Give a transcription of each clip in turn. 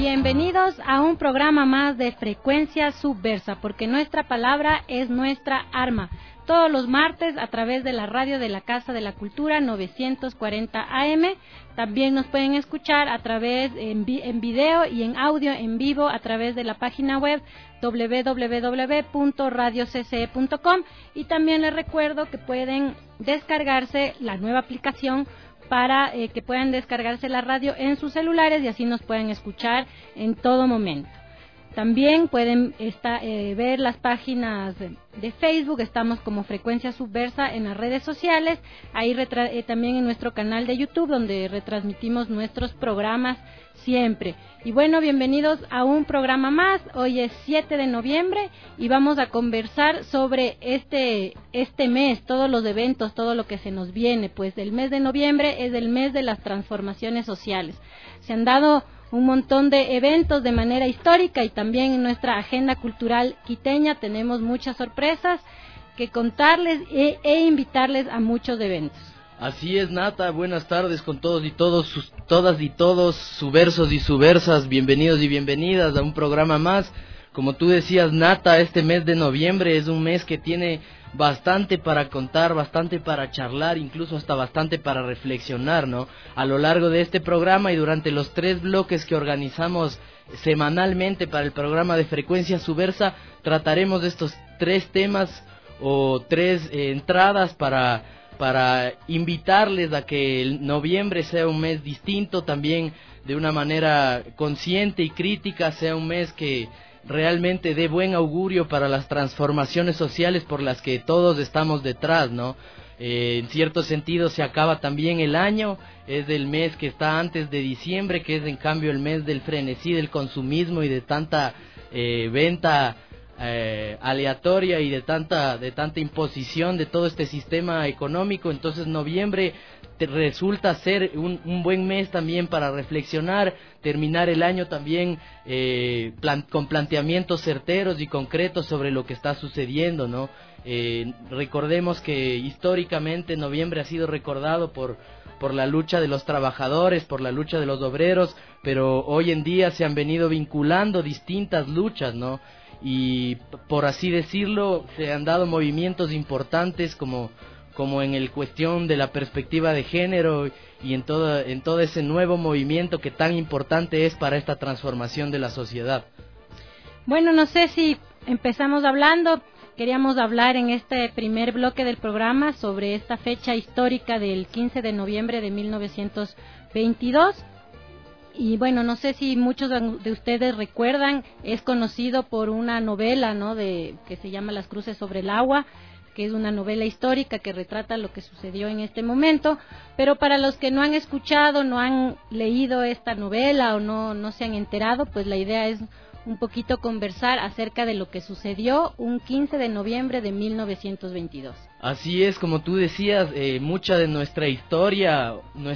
bienvenidos a un programa más de Frecuencia Subversa, porque nuestra palabra es nuestra arma. Todos los martes a través de la radio de la Casa de la Cultura 940 AM. También nos pueden escuchar a través en video y en audio en vivo a través de la página web www.radiocce.com, y también les recuerdo que pueden descargarse la nueva aplicación para que puedan descargarse la radio en sus celulares y así nos puedan escuchar en todo momento. También pueden ver las páginas de Facebook, estamos como Frecuencia Subversa en las redes sociales, ahí también en nuestro canal de YouTube donde retransmitimos nuestros programas siempre. Y bueno, bienvenidos a un programa más. Hoy es 7 de noviembre y vamos a conversar sobre este mes, todos los eventos, todo lo que se nos viene. Pues el mes de noviembre es el mes de las transformaciones sociales. Se han dado un montón de eventos de manera histórica y también en nuestra agenda cultural quiteña tenemos muchas sorpresas que contarles e invitarles a muchos eventos. Así es, Nata, buenas tardes con todos y todas y todos, subversos y subversas, bienvenidos y bienvenidas a un programa más. Como tú decías, Nata, este mes de noviembre es un mes que tiene bastante para contar, bastante para charlar, incluso hasta bastante para reflexionar, ¿no? A lo largo de este programa y durante los 3 bloques que organizamos semanalmente para el programa de Frecuencia Subversa, trataremos de estos 3 temas o 3 entradas para invitarles a que el noviembre sea un mes distinto, también de una manera consciente y crítica, sea un mes que realmente dé buen augurio para las transformaciones sociales por las que todos estamos detrás, ¿no? En cierto sentido se acaba también el año, es el mes que está antes de diciembre, que es en cambio el mes del frenesí del consumismo y de tanta venta aleatoria y de tanta imposición de todo este sistema económico. Entonces noviembre resulta ser un buen mes también para reflexionar, terminar el año también con planteamientos certeros y concretos sobre lo que está sucediendo, ¿no? Recordemos que históricamente noviembre ha sido recordado por la lucha de los trabajadores, por la lucha de los obreros, pero hoy en día se han venido vinculando distintas luchas, ¿no? Y por así decirlo, se han dado movimientos importantes como en el cuestión de la perspectiva de género y en todo ese nuevo movimiento que tan importante es para esta transformación de la sociedad. Bueno, no sé si empezamos queríamos hablar en este primer bloque del programa sobre esta fecha histórica del 15 de noviembre de 1922. Y bueno, no sé si muchos de ustedes recuerdan, es conocido por una novela, ¿no?, que se llama Las Cruces sobre el Agua, que es una novela histórica que retrata lo que sucedió en este momento, pero para los que no han escuchado, no han leído esta novela o no se han enterado, pues la idea es un poquito conversar acerca de lo que sucedió un 15 de noviembre de 1922. Así es, como tú decías, mucha de nuestra historia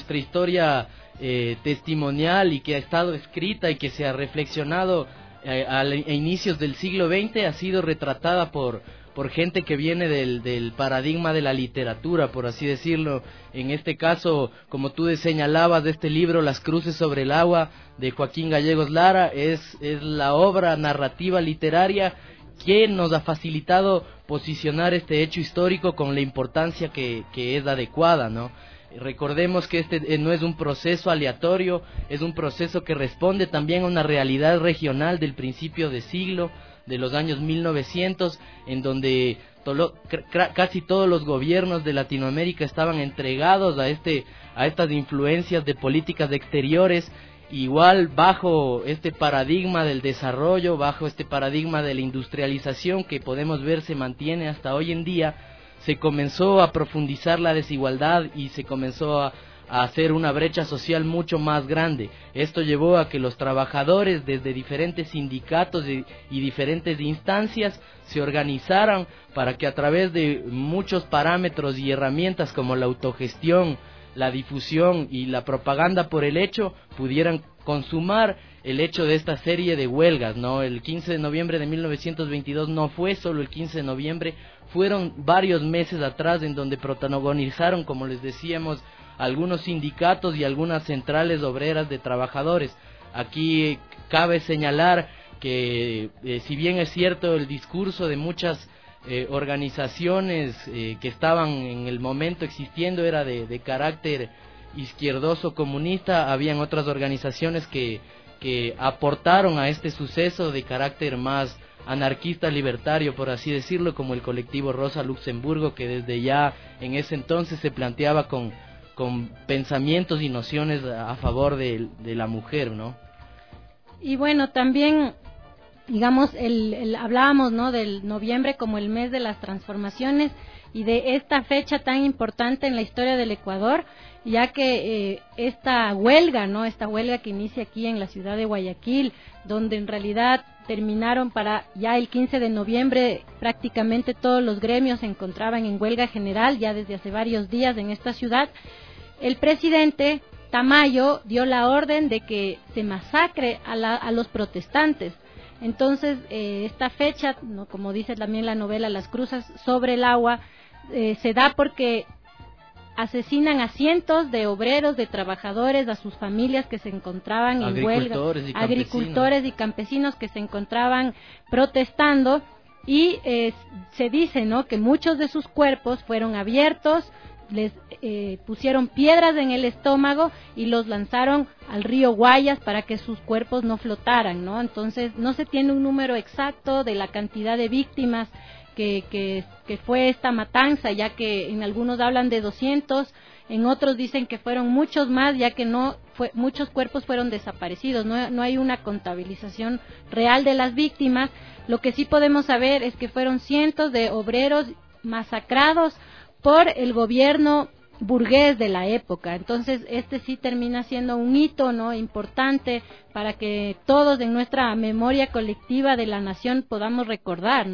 testimonial y que ha estado escrita y que se ha reflexionado a inicios del siglo XX ha sido retratada por gente que viene del paradigma de la literatura, por así decirlo. En este caso, como tú señalabas, de este libro Las Cruces sobre el Agua de Joaquín Gallegos Lara, es la obra narrativa literaria que nos ha facilitado posicionar este hecho histórico con la importancia que es adecuada, ¿no? Recordemos que este no es un proceso aleatorio, es un proceso que responde también a una realidad regional del principio de siglo, de los años 1900, en donde casi todos los gobiernos de Latinoamérica estaban entregados a estas influencias de políticas exteriores, igual bajo este paradigma del desarrollo, bajo este paradigma de la industrialización que podemos ver se mantiene hasta hoy en día. Se comenzó a profundizar la desigualdad y se comenzó a hacer una brecha social mucho más grande. Esto llevó a que los trabajadores desde diferentes sindicatos y diferentes instancias se organizaran para que a través de muchos parámetros y herramientas como la autogestión, la difusión y la propaganda por el hecho pudieran consumar el hecho de esta serie de huelgas, ¿no? El 15 de noviembre de 1922 no fue solo el 15 de noviembre, fueron varios meses atrás en donde protagonizaron, como les decíamos, algunos sindicatos y algunas centrales obreras de trabajadores. Aquí cabe señalar que si bien es cierto el discurso de muchas organizaciones que estaban en el momento existiendo era de carácter izquierdoso comunista, habían otras organizaciones que aportaron a este suceso de carácter más anarquista libertario, por así decirlo, como el colectivo Rosa Luxemburgo, que desde ya en ese entonces se planteaba con pensamientos y nociones a favor de la mujer, ¿no? Y bueno, también digamos, hablábamos, ¿no?, del noviembre como el mes de las transformaciones y de esta fecha tan importante en la historia del Ecuador, ya que esta huelga, ¿no?, esta huelga que inicia aquí en la ciudad de Guayaquil, donde en realidad terminaron para ya el 15 de noviembre, prácticamente todos los gremios se encontraban en huelga general ya desde hace varios días en esta ciudad. El presidente Tamayo dio la orden de que se masacre a los protestantes. Entonces, esta fecha, ¿no?, como dice también la novela Las Cruzas sobre el agua, se da porque asesinan a cientos de obreros, de trabajadores, a sus familias que se encontraban en huelga, agricultores y campesinos que se encontraban protestando, y se dice, ¿no?, que muchos de sus cuerpos fueron abiertos, les pusieron piedras en el estómago y los lanzaron al río Guayas para que sus cuerpos no flotaran, ¿no? Entonces no se tiene un número exacto de la cantidad de víctimas que fue esta matanza, ya que en algunos hablan de 200, en otros dicen que fueron muchos más, ya que muchos cuerpos fueron desaparecidos, no hay una contabilización real de las víctimas. Lo que sí podemos saber es que fueron cientos de obreros masacrados por el gobierno burgués de la época. Entonces sí termina siendo un hito, ¿no?, importante para que todos en nuestra memoria colectiva de la nación podamos recordar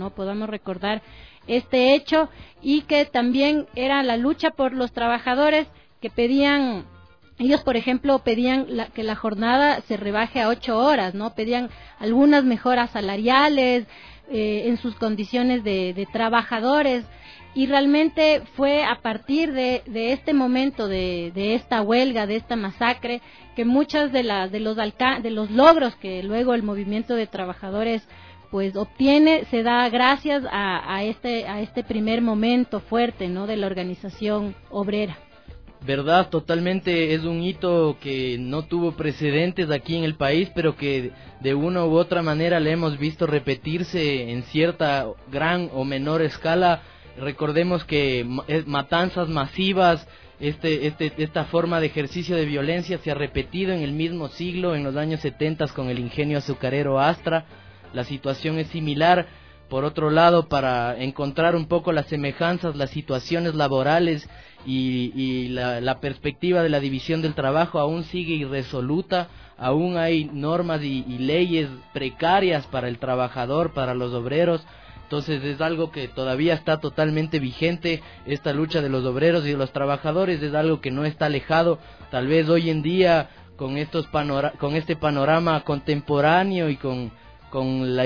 este hecho, y que también era la lucha por los trabajadores que pedían. Ellos, por ejemplo, pedían que la jornada se rebaje a 8 horas, ¿no? Pedían algunas mejoras salariales en sus condiciones de trabajadores. Y realmente fue a partir de este momento, de esta huelga, de esta masacre, que muchas de los logros que luego el movimiento de trabajadores pues obtiene, se da gracias a este primer momento fuerte, ¿no?, de la organización obrera. Verdad, totalmente, es un hito que no tuvo precedentes aquí en el país, pero que de una u otra manera le hemos visto repetirse en cierta gran o menor escala. Recordemos que matanzas masivas, esta forma de ejercicio de violencia se ha repetido en el mismo siglo, en los años 70 con el ingenio azucarero Astra. La situación es similar. Por otro lado, para encontrar un poco las semejanzas, las situaciones laborales y la perspectiva de la división del trabajo aún sigue irresoluta, aún hay normas y leyes precarias para el trabajador, para los obreros. Entonces es algo que todavía está totalmente vigente. Esta lucha de los obreros y de los trabajadores es algo que no está alejado. Tal vez hoy en día con este panorama contemporáneo y con la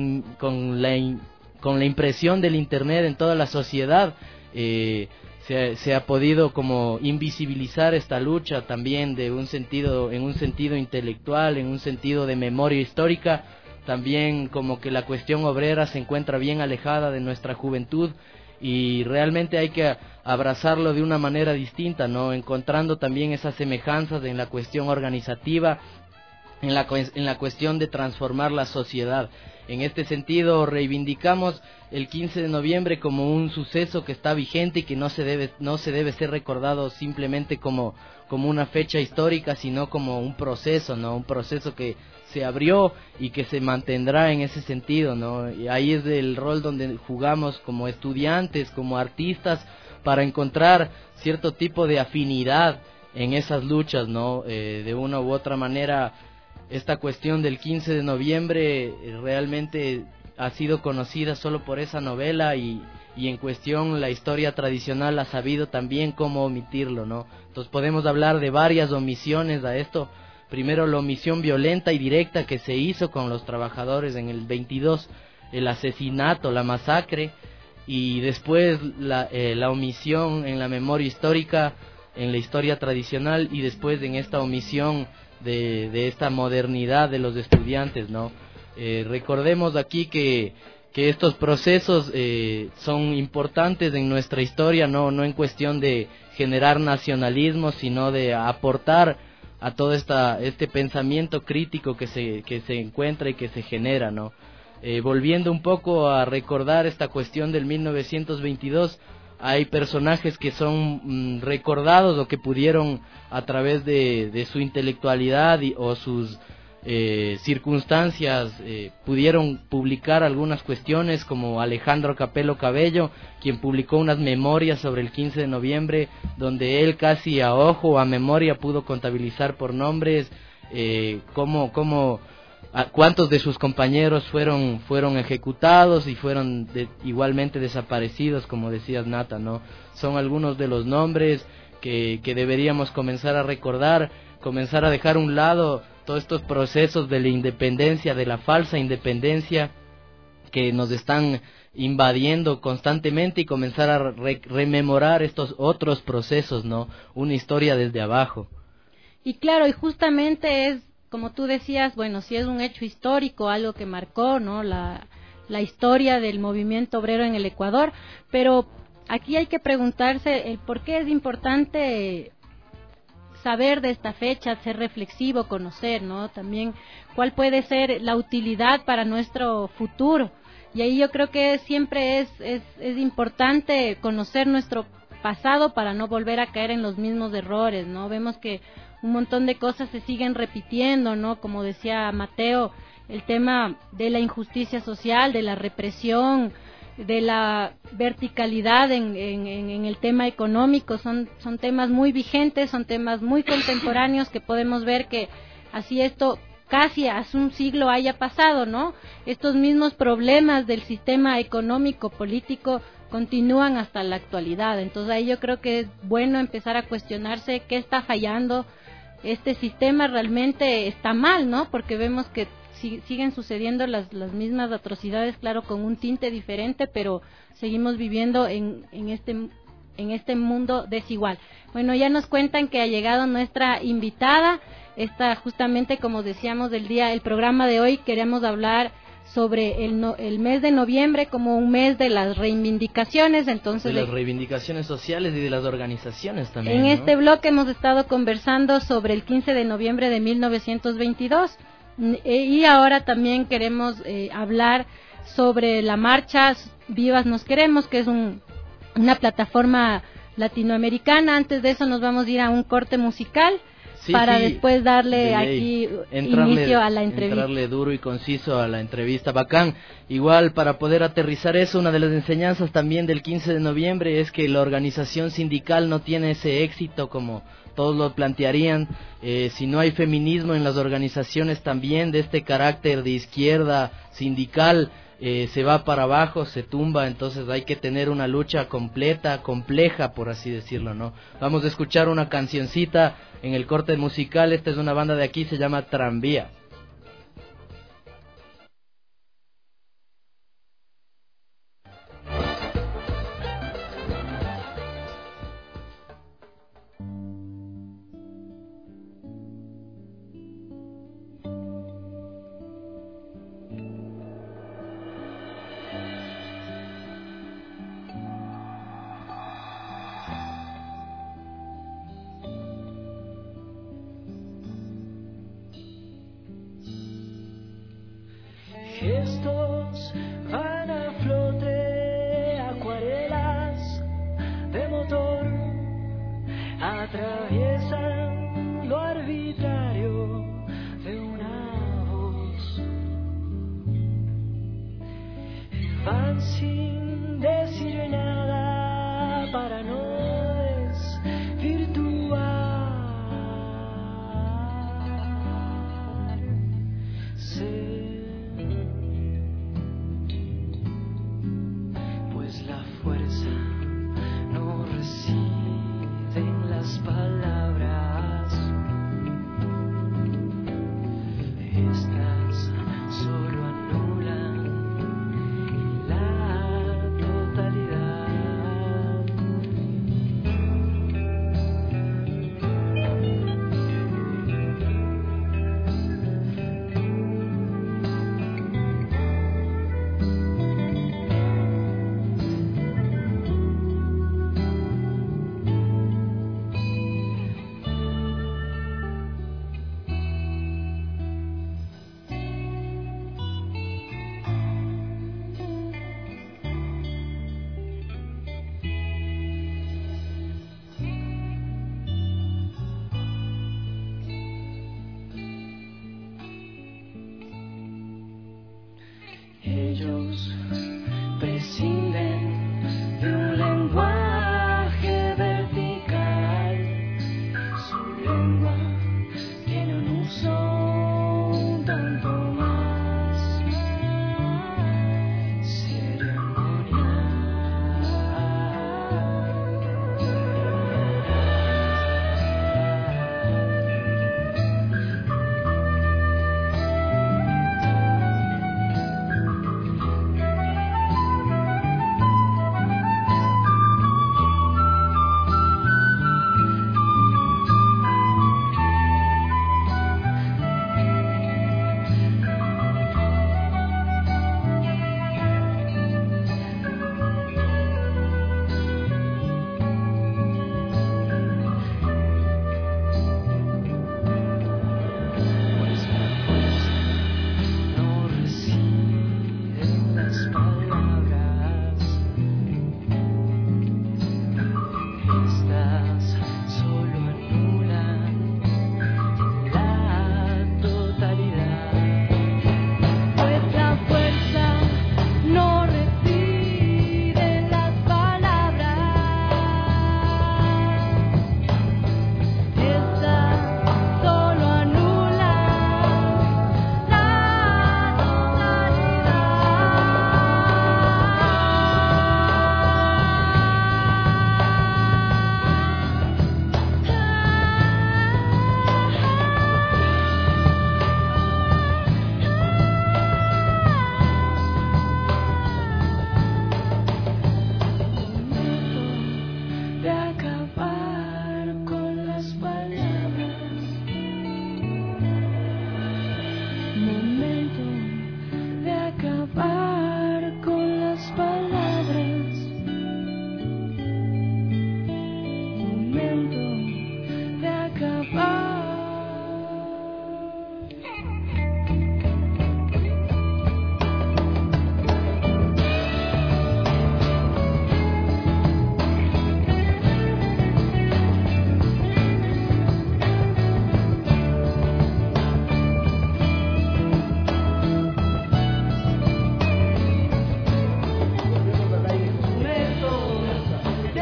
impresión del internet en toda la sociedad, se ha podido como invisibilizar esta lucha también en un sentido intelectual, en un sentido de memoria histórica. También como que la cuestión obrera se encuentra bien alejada de nuestra juventud y realmente hay que abrazarlo de una manera distinta, ¿no?, encontrando también esas semejanzas en la cuestión organizativa, en la cuestión de transformar la sociedad. En este sentido reivindicamos el 15 de noviembre como un suceso que está vigente y que no se debe ser recordado simplemente como una fecha histórica, sino como un proceso, ¿no?, un proceso que se abrió y que se mantendrá en ese sentido, ¿no? Y ahí es el rol donde jugamos como estudiantes, como artistas, para encontrar cierto tipo de afinidad en esas luchas, ¿no? De una u otra manera, esta cuestión del 15 de noviembre realmente ha sido conocida solo por esa novela y en cuestión la historia tradicional ha sabido también cómo omitirlo, ¿no? Entonces podemos hablar de varias omisiones a esto. Primero, la omisión violenta y directa que se hizo con los trabajadores en el 22, el asesinato, la masacre, y después la omisión en la memoria histórica, en la historia tradicional, y después en esta omisión de esta modernidad de los estudiantes, ¿no? Recordemos aquí que estos procesos son importantes en nuestra historia, no en cuestión de generar nacionalismo, sino de aportar a todo este pensamiento crítico que se encuentra y que se genera, ¿no? Volviendo un poco a recordar esta cuestión del 1922, hay personajes que son recordados o que pudieron a través de su intelectualidad o sus circunstancias pudieron publicar algunas cuestiones, como Alejandro Capelo Cabello, quien publicó unas memorias sobre el 15 de noviembre, donde él casi a ojo o a memoria pudo contabilizar por nombres cuántos de sus compañeros fueron ejecutados y fueron igualmente desaparecidos, como decías, Nata, ¿no? Son algunos de los nombres que deberíamos comenzar a recordar, comenzar a dejar a un lado todos estos procesos de la independencia, de la falsa independencia que nos están invadiendo constantemente, y comenzar a rememorar estos otros procesos, ¿no? Una historia desde abajo. Y claro, y justamente es, como tú decías, bueno, sí es un hecho histórico, algo que marcó, ¿no?, la historia del movimiento obrero en el Ecuador, pero aquí hay que preguntarse el por qué es importante saber de esta fecha, ser reflexivo, conocer, ¿no? También cuál puede ser la utilidad para nuestro futuro. Y ahí yo creo que siempre es importante conocer nuestro pasado para no volver a caer en los mismos errores, ¿no? Vemos que un montón de cosas se siguen repitiendo, ¿no? Como decía Mateo, el tema de la injusticia social, de la represión, de la verticalidad en el tema económico, son temas muy vigentes, son temas muy contemporáneos, que podemos ver que así esto casi hace un siglo haya pasado, ¿no? Estos mismos problemas del sistema económico, político, continúan hasta la actualidad. Entonces ahí yo creo que es bueno empezar a cuestionarse qué está fallando. Este sistema realmente está mal, ¿no? Porque vemos que siguen sucediendo las mismas atrocidades, claro, con un tinte diferente, pero seguimos viviendo en este mundo desigual. Bueno, ya nos cuentan que ha llegado nuestra invitada. Esta, justamente, como decíamos, el programa de hoy queremos hablar sobre el mes de noviembre como un mes de las reivindicaciones. Entonces, de las reivindicaciones sociales y de las organizaciones también, en ¿no? este bloque hemos estado conversando sobre el 15 de noviembre de 1922, y ahora también queremos hablar sobre la marcha Vivas Nos Queremos, que es una plataforma latinoamericana. Antes de eso nos vamos a ir a un corte musical. Para después darle aquí inicio a la entrevista. Entrarle duro y conciso a la entrevista. Bacán. Igual, para poder aterrizar eso, una de las enseñanzas también del 15 de noviembre es que la organización sindical no tiene ese éxito como todos lo plantearían. Si no hay feminismo en las organizaciones también de este carácter de izquierda sindical, se va para abajo, se tumba. Entonces hay que tener una lucha completa, compleja, por así decirlo, ¿no? Vamos a escuchar una cancioncita en el corte musical. Esta es una banda de aquí, se llama Tranvía. Gestos van a flote, acuarelas de motor atraviesan lo arbitrario de una voz. Van sin decir nada para no desvirtuarse. La fuerza no reside en las palabras, estas solo anulan la totalidad.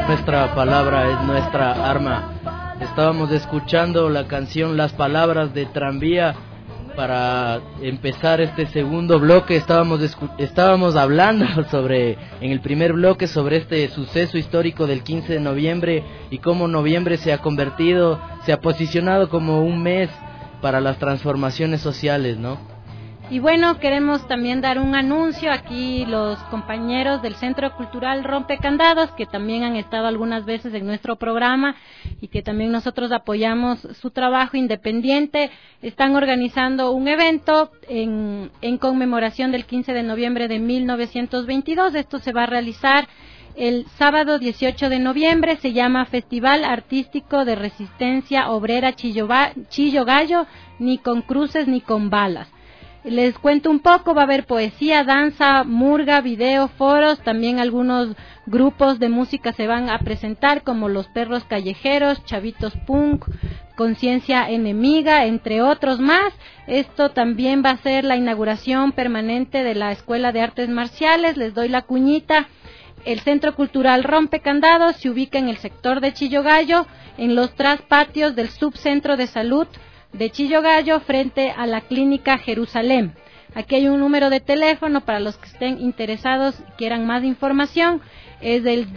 Nuestra palabra es nuestra arma. Estábamos escuchando la canción Las Palabras de Tranvía. Para empezar este segundo bloque estábamos hablando en el primer bloque sobre este suceso histórico del 15 de noviembre y cómo noviembre se ha posicionado como un mes para las transformaciones sociales, ¿no? Y bueno, queremos también dar un anuncio aquí los compañeros del Centro Cultural Rompecandados, que también han estado algunas veces en nuestro programa y que también nosotros apoyamos su trabajo independiente. Están organizando un evento en conmemoración del 15 de noviembre de 1922. Esto se va a realizar el sábado 18 de noviembre. Se llama Festival Artístico de Resistencia Obrera Chillo Gallo, ni con cruces ni con balas. Les cuento un poco, va a haber poesía, danza, murga, video, foros, también algunos grupos de música se van a presentar como Los Perros Callejeros, Chavitos Punk, Conciencia Enemiga, entre otros más. Esto también va a ser la inauguración permanente de la Escuela de Artes Marciales. Les doy la cuñita. El Centro Cultural Rompecandados se ubica en el sector de Chillo Gallo, en los traspatios del Subcentro de Salud de Chillo Gallo, frente a la Clínica Jerusalén. Aquí hay un número de teléfono para los que estén interesados y quieran más información. Es el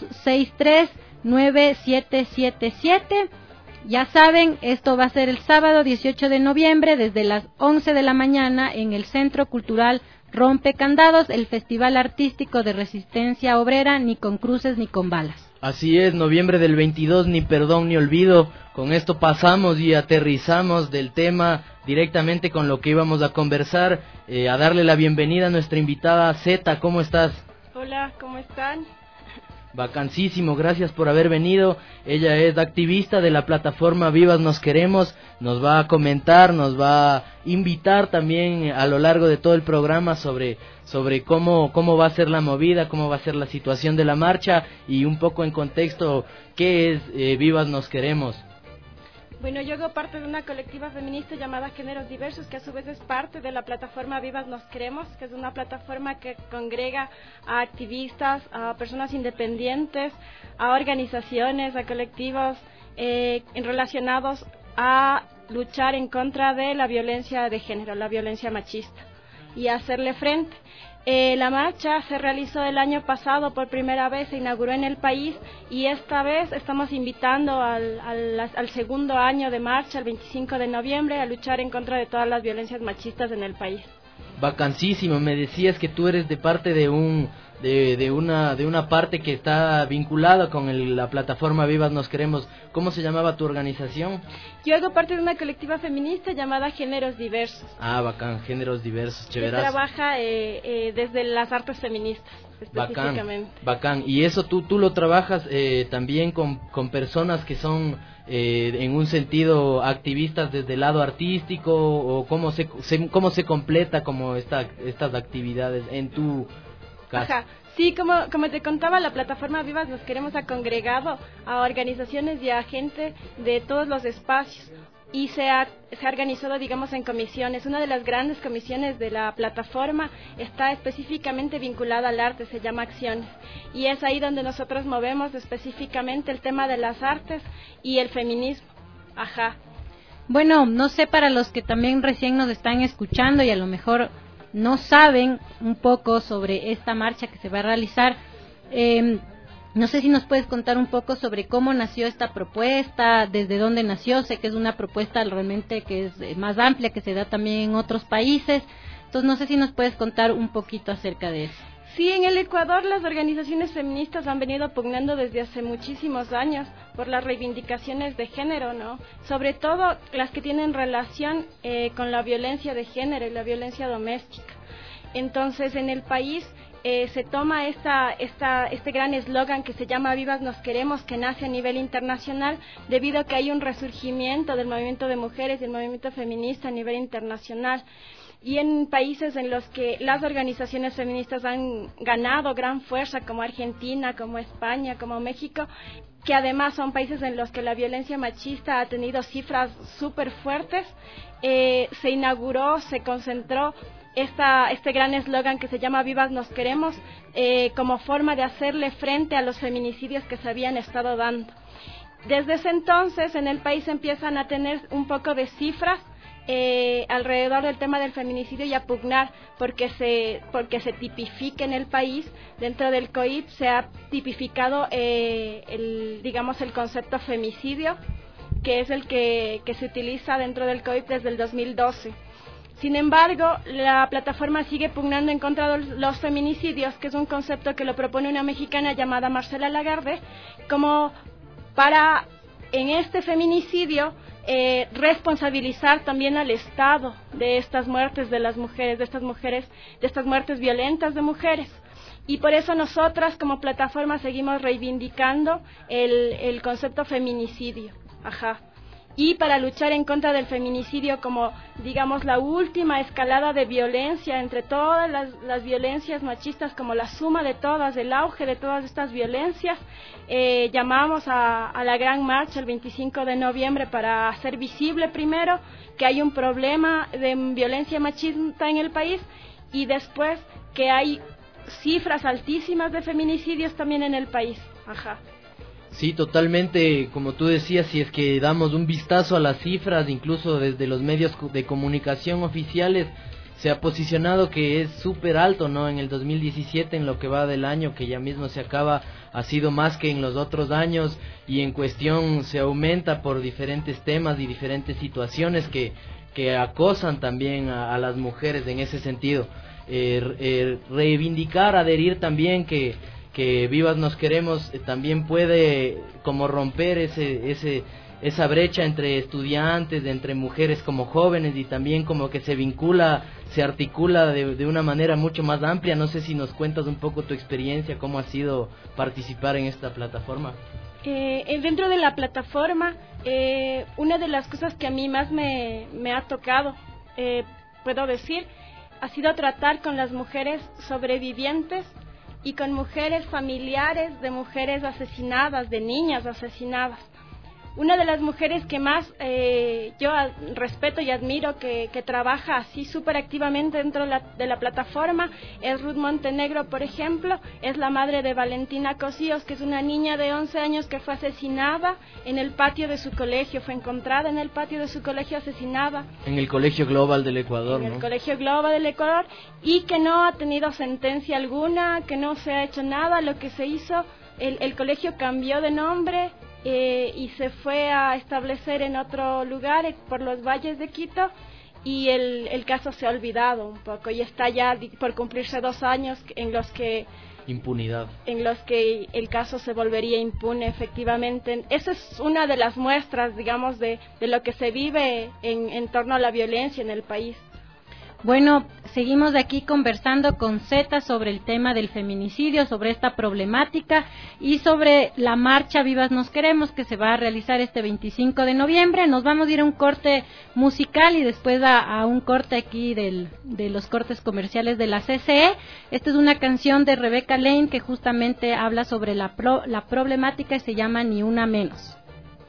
263-9777. Ya saben, esto va a ser el sábado 18 de noviembre desde las 11 de la mañana en el Centro Cultural Rompecandados, el Festival Artístico de Resistencia Obrera, ni con cruces ni con balas. Así es, noviembre del 22, ni perdón ni olvido. Con esto pasamos y aterrizamos del tema directamente con lo que íbamos a conversar, a darle la bienvenida a nuestra invitada Zeta. ¿Cómo estás? Hola, ¿cómo están? Vacancísimo, gracias por haber venido. Ella es activista de la plataforma Vivas Nos Queremos. Nos va a comentar, nos va a invitar también a lo largo de todo el programa sobre cómo va a ser la movida, cómo va a ser la situación de la marcha y un poco en contexto qué es Vivas Nos Queremos. Bueno, yo hago parte de una colectiva feminista llamada Géneros Diversos, que a su vez es parte de la plataforma Vivas Nos Queremos, que es una plataforma que congrega a activistas, a personas independientes, a organizaciones, a colectivos relacionados a luchar en contra de la violencia de género, la violencia machista, y a hacerle frente. La marcha se realizó el año pasado por primera vez, se inauguró en el país y esta vez estamos invitando al segundo año de marcha, el 25 de noviembre, a luchar en contra de todas las violencias machistas en el país. Vacancísimo, me decías que tú eres de parte de una parte que está vinculada con la plataforma Vivas Nos Queremos. ¿Cómo se llamaba tu organización? Yo hago parte de una colectiva feminista llamada Géneros Diversos. Ah, bacán, Géneros Diversos, chéverazo. Que trabaja desde las artes feministas, específicamente. Bacán. Y eso tú lo trabajas también con personas que son en un sentido activistas desde el lado artístico, o cómo se completa como estas actividades en tu caso. Ajá. Sí, como te contaba, la plataforma Vivas Nos Queremos ha congregado a organizaciones y a gente de todos los espacios y se ha organizado, digamos, en comisiones. Una de las grandes comisiones de la plataforma está específicamente vinculada al arte, se llama Acciones, y es ahí donde nosotros movemos específicamente el tema de las artes y el feminismo. Ajá. Bueno, no sé, para los que también recién nos están escuchando y a lo mejor no saben un poco sobre esta marcha que se va a realizar, no sé si nos puedes contar un poco sobre cómo nació esta propuesta, desde dónde nació. Sé que es una propuesta realmente que es más amplia, que se da también en otros países, entonces no sé si nos puedes contar un poquito acerca de eso. Sí, en el Ecuador las organizaciones feministas han venido pugnando desde hace muchísimos años por las reivindicaciones de género, ¿no? Sobre todo las que tienen relación con la violencia de género y la violencia doméstica. Entonces, en el país se toma este gran eslogan que se llama Vivas Nos Queremos, que nace a nivel internacional debido a que hay un resurgimiento del movimiento de mujeres y del movimiento feminista a nivel internacional. Y en países en los que las organizaciones feministas han ganado gran fuerza, como Argentina, como España, como México, que además son países en los que la violencia machista ha tenido cifras súper fuertes, se inauguró, se concentró este gran eslogan que se llama Vivas nos queremos, como forma de hacerle frente a los feminicidios que se habían estado dando. Desde ese entonces en el país empiezan a tener un poco de cifras alrededor del tema del feminicidio y a pugnar porque se tipifique en el país. Dentro del COIP se ha tipificado el concepto femicidio, que es el que se utiliza dentro del COIP desde el 2012. Sin embargo, la plataforma sigue pugnando en contra de los feminicidios, que es un concepto que lo propone una mexicana llamada Marcela Lagarde, como para, en este feminicidio, responsabilizar también al Estado de estas muertes de las mujeres, de estas muertes violentas de mujeres. Y por eso nosotras como plataforma seguimos reivindicando el concepto feminicidio. Y para luchar en contra del feminicidio como, digamos, la última escalada de violencia entre todas las violencias machistas, como la suma de todas, el auge de todas estas violencias, llamamos a la gran marcha el 25 de noviembre para hacer visible primero que hay un problema de violencia machista en el país y después que hay cifras altísimas de feminicidios también en el país. Sí, totalmente, como tú decías, si es que damos un vistazo a las cifras, incluso desde los medios de comunicación oficiales, se ha posicionado que es súper alto, ¿no? En el 2017, en lo que va del año, que ya mismo se acaba, ha sido más que en los otros años, y en cuestión se aumenta por diferentes temas y diferentes situaciones que acosan también a las mujeres en ese sentido. Reivindicar, adherir también que Vivas nos queremos también puede como romper esa brecha entre estudiantes, entre mujeres como jóvenes, y también como que se articula de una manera mucho más amplia. No sé si nos cuentas un poco tu experiencia, cómo ha sido participar en esta plataforma. Dentro de la plataforma, una de las cosas que a mí más me ha tocado, puedo decir, ha sido tratar con las mujeres sobrevivientes y con mujeres familiares de mujeres asesinadas, de niñas asesinadas. Una de las mujeres que más yo respeto y admiro, que trabaja así súper activamente dentro de la plataforma, es Ruth Montenegro, por ejemplo. Es la madre de Valentina Cosíos, que es una niña de 11 años que fue asesinada en el patio de su colegio, fue encontrada en el patio de su colegio asesinada. En el Colegio Global del Ecuador, En el Colegio Global del Ecuador, y que no ha tenido sentencia alguna, que no se ha hecho nada. Lo que se hizo, el colegio cambió de nombre, y se fue a establecer en otro lugar, por los valles de Quito, y el caso se ha olvidado un poco, y está ya por cumplirse 2 años en los que impunidad, en los que el caso se volvería impune efectivamente. Esa es una de las muestras, digamos, de lo que se vive en torno a la violencia en el país. Bueno, seguimos de aquí conversando con Zeta sobre el tema del feminicidio, sobre esta problemática y sobre la marcha Vivas nos queremos, que se va a realizar este 25 de noviembre. Nos vamos a ir a un corte musical y después a un corte aquí de los cortes comerciales de la CCE. Esta es una canción de Rebecca Lane que justamente habla sobre la problemática y se llama Ni una menos.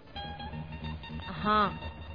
Ajá.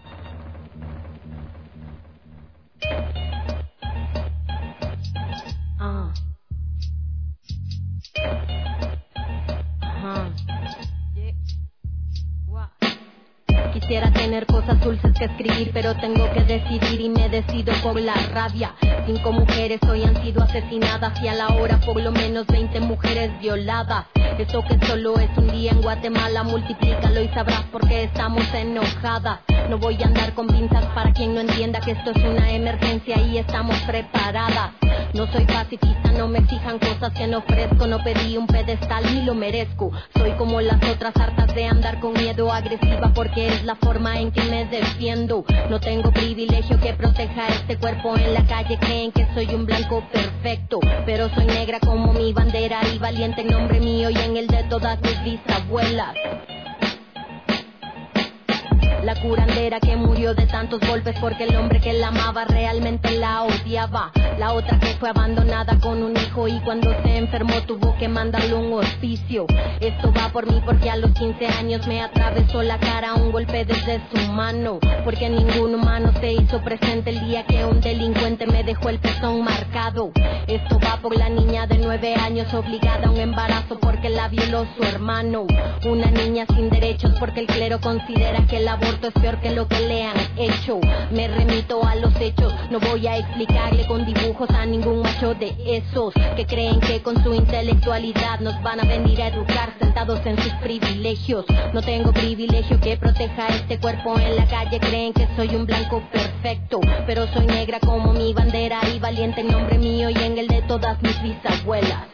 Quisiera tener cosas dulces que escribir, pero tengo que decidir y me decido por la rabia. 5 mujeres hoy han sido asesinadas y a la hora por lo menos 20 mujeres violadas. Eso que solo es un día en Guatemala, multiplícalo y sabrás por qué estamos enojadas. No voy a andar con pinzas para quien no entienda que esto es una emergencia y estamos preparadas. No soy pacifista, no me exijan cosas que no ofrezco. No pedí un pedestal ni lo merezco. Soy como las otras, hartas de andar con miedo, agresiva porque es la forma en que me defiendo. No tengo privilegio que proteja este cuerpo. En la calle creen que soy un blanco perfecto, pero soy negra como mi bandera y valiente en nombre mío y en el de todas mis bisabuelas. La curandera que murió de tantos golpes porque el hombre que la amaba realmente la odiaba. La otra que fue abandonada con un hijo y cuando se enfermó tuvo que mandarle un hospicio. Esto va por mí porque a los 15 años me atravesó la cara un golpe desde su mano. Porque ningún humano se hizo presente el día que un delincuente me dejó el pezón marcado. Esto va por la niña de 9 años obligada a un embarazo porque la violó su hermano. Una niña sin derechos porque el clero considera que el aborto es peor que lo que le han hecho. Me remito a los hechos, no voy a explicarle con dibujos a ningún macho de esos que creen que con su intelectualidad nos van a venir a educar sentados en sus privilegios. No tengo privilegio que proteja este cuerpo en la calle, creen que soy un blanco perfecto, pero soy negra como mi bandera y valiente en nombre mío y en el de todas mis bisabuelas.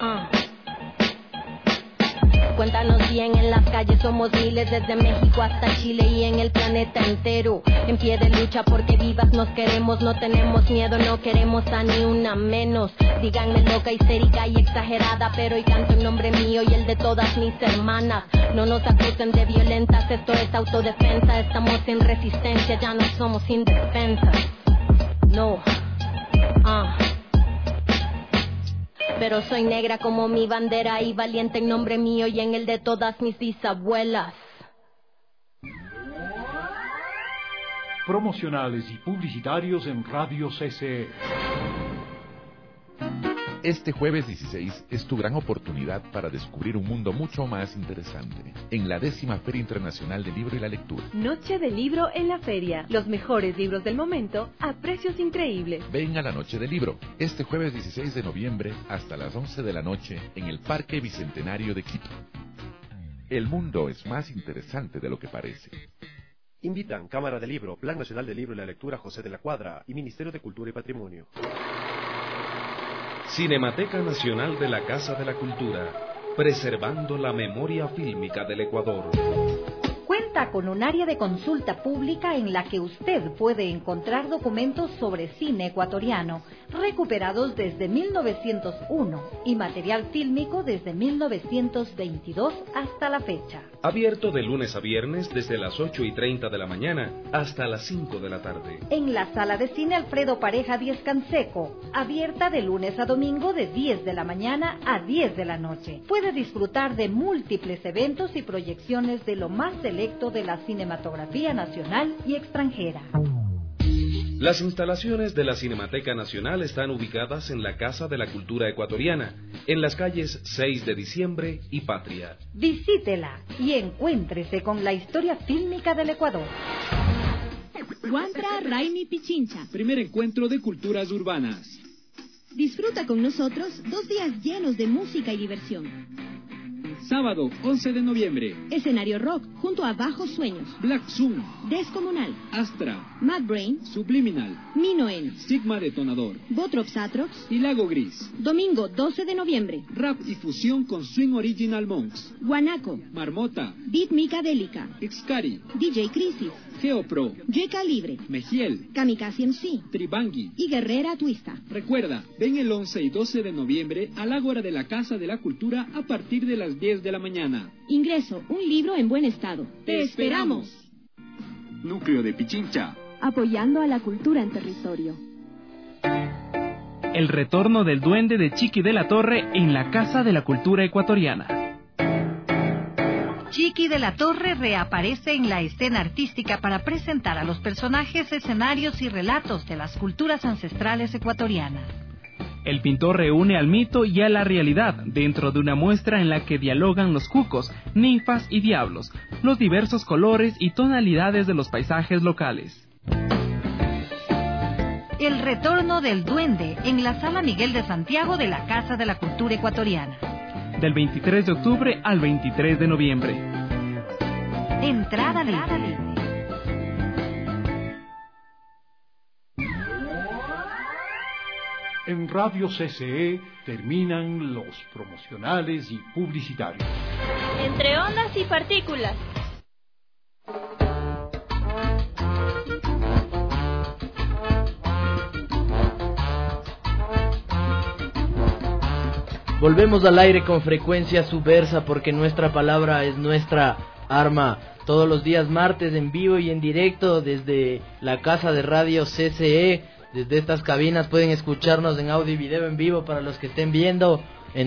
Cuéntanos bien, en las calles somos miles, desde México hasta Chile y en el planeta entero. En pie de lucha porque vivas nos queremos, no tenemos miedo, no queremos a ni una menos. Díganme loca, histérica y exagerada, pero hoy canto en nombre mío y el de todas mis hermanas. No nos acusen de violentas, esto es autodefensa. Estamos en resistencia, ya no somos indefensas. No, pero soy negra como mi bandera y valiente en nombre mío y en el de todas mis bisabuelas. Promocionales y publicitarios en Radio CCE. Este jueves 16 es tu gran oportunidad para descubrir un mundo mucho más interesante en la 10ª Feria Internacional del Libro y la Lectura. Noche del libro en la feria. Los mejores libros del momento a precios increíbles. Ven a la Noche del Libro este jueves 16 de noviembre hasta las 11 de la noche en el Parque Bicentenario de Quito. El mundo es más interesante de lo que parece. Invitan Cámara del Libro, Plan Nacional del Libro y la Lectura José de la Cuadra y Ministerio de Cultura y Patrimonio. Cinemateca Nacional de la Casa de la Cultura, preservando la memoria fílmica del Ecuador. Cuenta con un área de consulta pública en la que usted puede encontrar documentos sobre cine ecuatoriano, recuperados desde 1901, y material fílmico desde 1922 hasta la fecha. Abierto de lunes a viernes desde las 8:30 de la mañana hasta las 5 de la tarde. En la sala de cine Alfredo Pareja 10 Canseco, abierta de lunes a domingo de 10 de la mañana a 10 de la noche. Puede disfrutar de múltiples eventos y proyecciones de lo más selecto de la cinematografía nacional y extranjera. Las instalaciones de la Cinemateca Nacional están ubicadas en la Casa de la Cultura Ecuatoriana, en las calles 6 de Diciembre y Patria. Visítela y encuéntrese con la historia fílmica del Ecuador. Huantra Raimi Pichincha. Primer encuentro de culturas urbanas. Disfruta con nosotros 2 días llenos de música y diversión. Sábado, 11 de noviembre. Escenario rock junto a Bajos Sueños. Black Zoom. Descomunal. Astra. Mad Brain. Subliminal. Minoen. Sigma Detonador. Botrops Atrox. Y Lago Gris. Domingo 12 de noviembre. Rap y fusión con Swing Original Monks. Guanaco. Marmota. Beat Micadélica. Excari. DJ Crisis. Geopro. Yeca Libre. Mejiel. Kamikaze MC. Tribangi. Y Guerrera Twista. Recuerda, ven el 11 y 12 de noviembre al Ágora de la Casa de la Cultura a partir de las 10 de la mañana. Ingreso, un libro en buen estado. ¡Te esperamos! Núcleo de Pichincha. Apoyando a la cultura en territorio. El retorno del duende de Chiqui de la Torre en la Casa de la Cultura Ecuatoriana. Chiqui de la Torre reaparece en la escena artística para presentar a los personajes, escenarios y relatos de las culturas ancestrales ecuatorianas. El pintor reúne al mito y a la realidad dentro de una muestra en la que dialogan los cucos, ninfas y diablos, los diversos colores y tonalidades de los paisajes locales. El retorno del duende en la Sala Miguel de Santiago de la Casa de la Cultura Ecuatoriana. Del 23 de octubre al 23 de noviembre. Entrada libre. En Radio CCE terminan los promocionales y publicitarios. Entre ondas y partículas. Volvemos al aire con frecuencia subversa porque nuestra palabra es nuestra arma todos los días martes en vivo y en directo desde la casa de radio CCE. Desde estas cabinas pueden escucharnos en audio y video en vivo para los que estén viendo en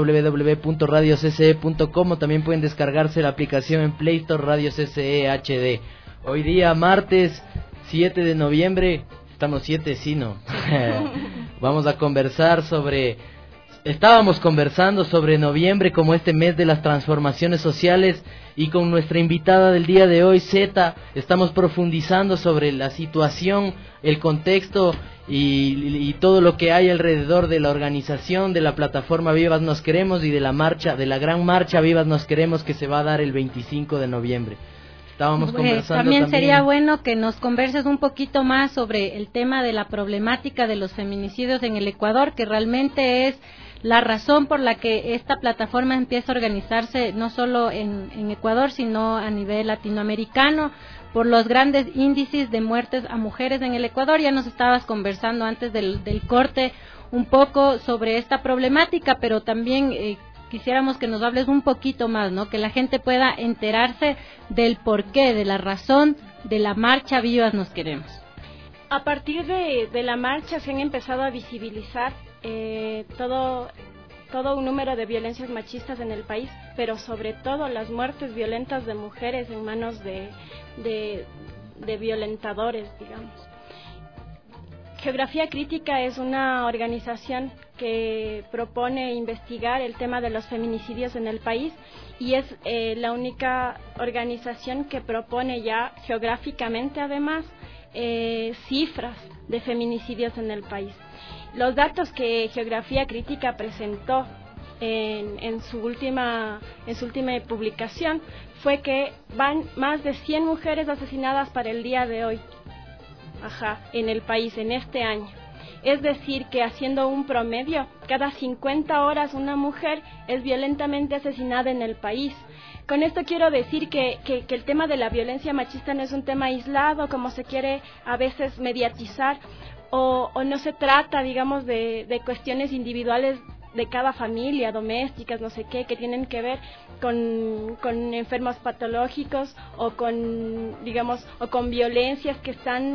www.radiocce.com. También pueden descargarse la aplicación en Play Store Radio CCE HD. Hoy día martes 7 de noviembre, estamos 7, sí, ¿no? Vamos a conversar estábamos conversando sobre noviembre como este mes de las transformaciones sociales, y con nuestra invitada del día de hoy, Zeta, estamos profundizando sobre la situación, el contexto y todo lo que hay alrededor de la organización de la plataforma Vivas Nos Queremos y de la gran marcha Vivas Nos Queremos que se va a dar el 25 de noviembre. Estábamos conversando también sería bueno que nos converses un poquito más sobre el tema de la problemática de los feminicidios en el Ecuador, que realmente es la razón por la que esta plataforma empieza a organizarse no solo en Ecuador, sino a nivel latinoamericano, por los grandes índices de muertes a mujeres en el Ecuador. Ya nos estabas conversando antes del corte un poco sobre esta problemática, pero también quisiéramos que nos hables un poquito más, ¿no? Que la gente pueda enterarse del porqué, de la razón de la marcha Vivas Nos Queremos. A partir de la marcha se han empezado a visibilizar todo un número de violencias machistas en el país, pero sobre todo las muertes violentas de mujeres en manos de violentadores, digamos. Geografía Crítica es una organización que propone investigar el tema de los feminicidios en el país, y es la única organización que propone ya geográficamente, además, cifras de feminicidios en el país. Los datos que Geografía Crítica presentó en su última publicación fue que van más de 100 mujeres asesinadas para el día de hoy, en el país, en este año. Es decir, que haciendo un promedio, cada 50 horas una mujer es violentamente asesinada en el país. Con esto quiero decir que el tema de la violencia machista no es un tema aislado, como se quiere a veces mediatizar, o no se trata, digamos, de cuestiones individuales de cada familia, domésticas, no sé qué, que tienen que ver con enfermos patológicos o con violencias que están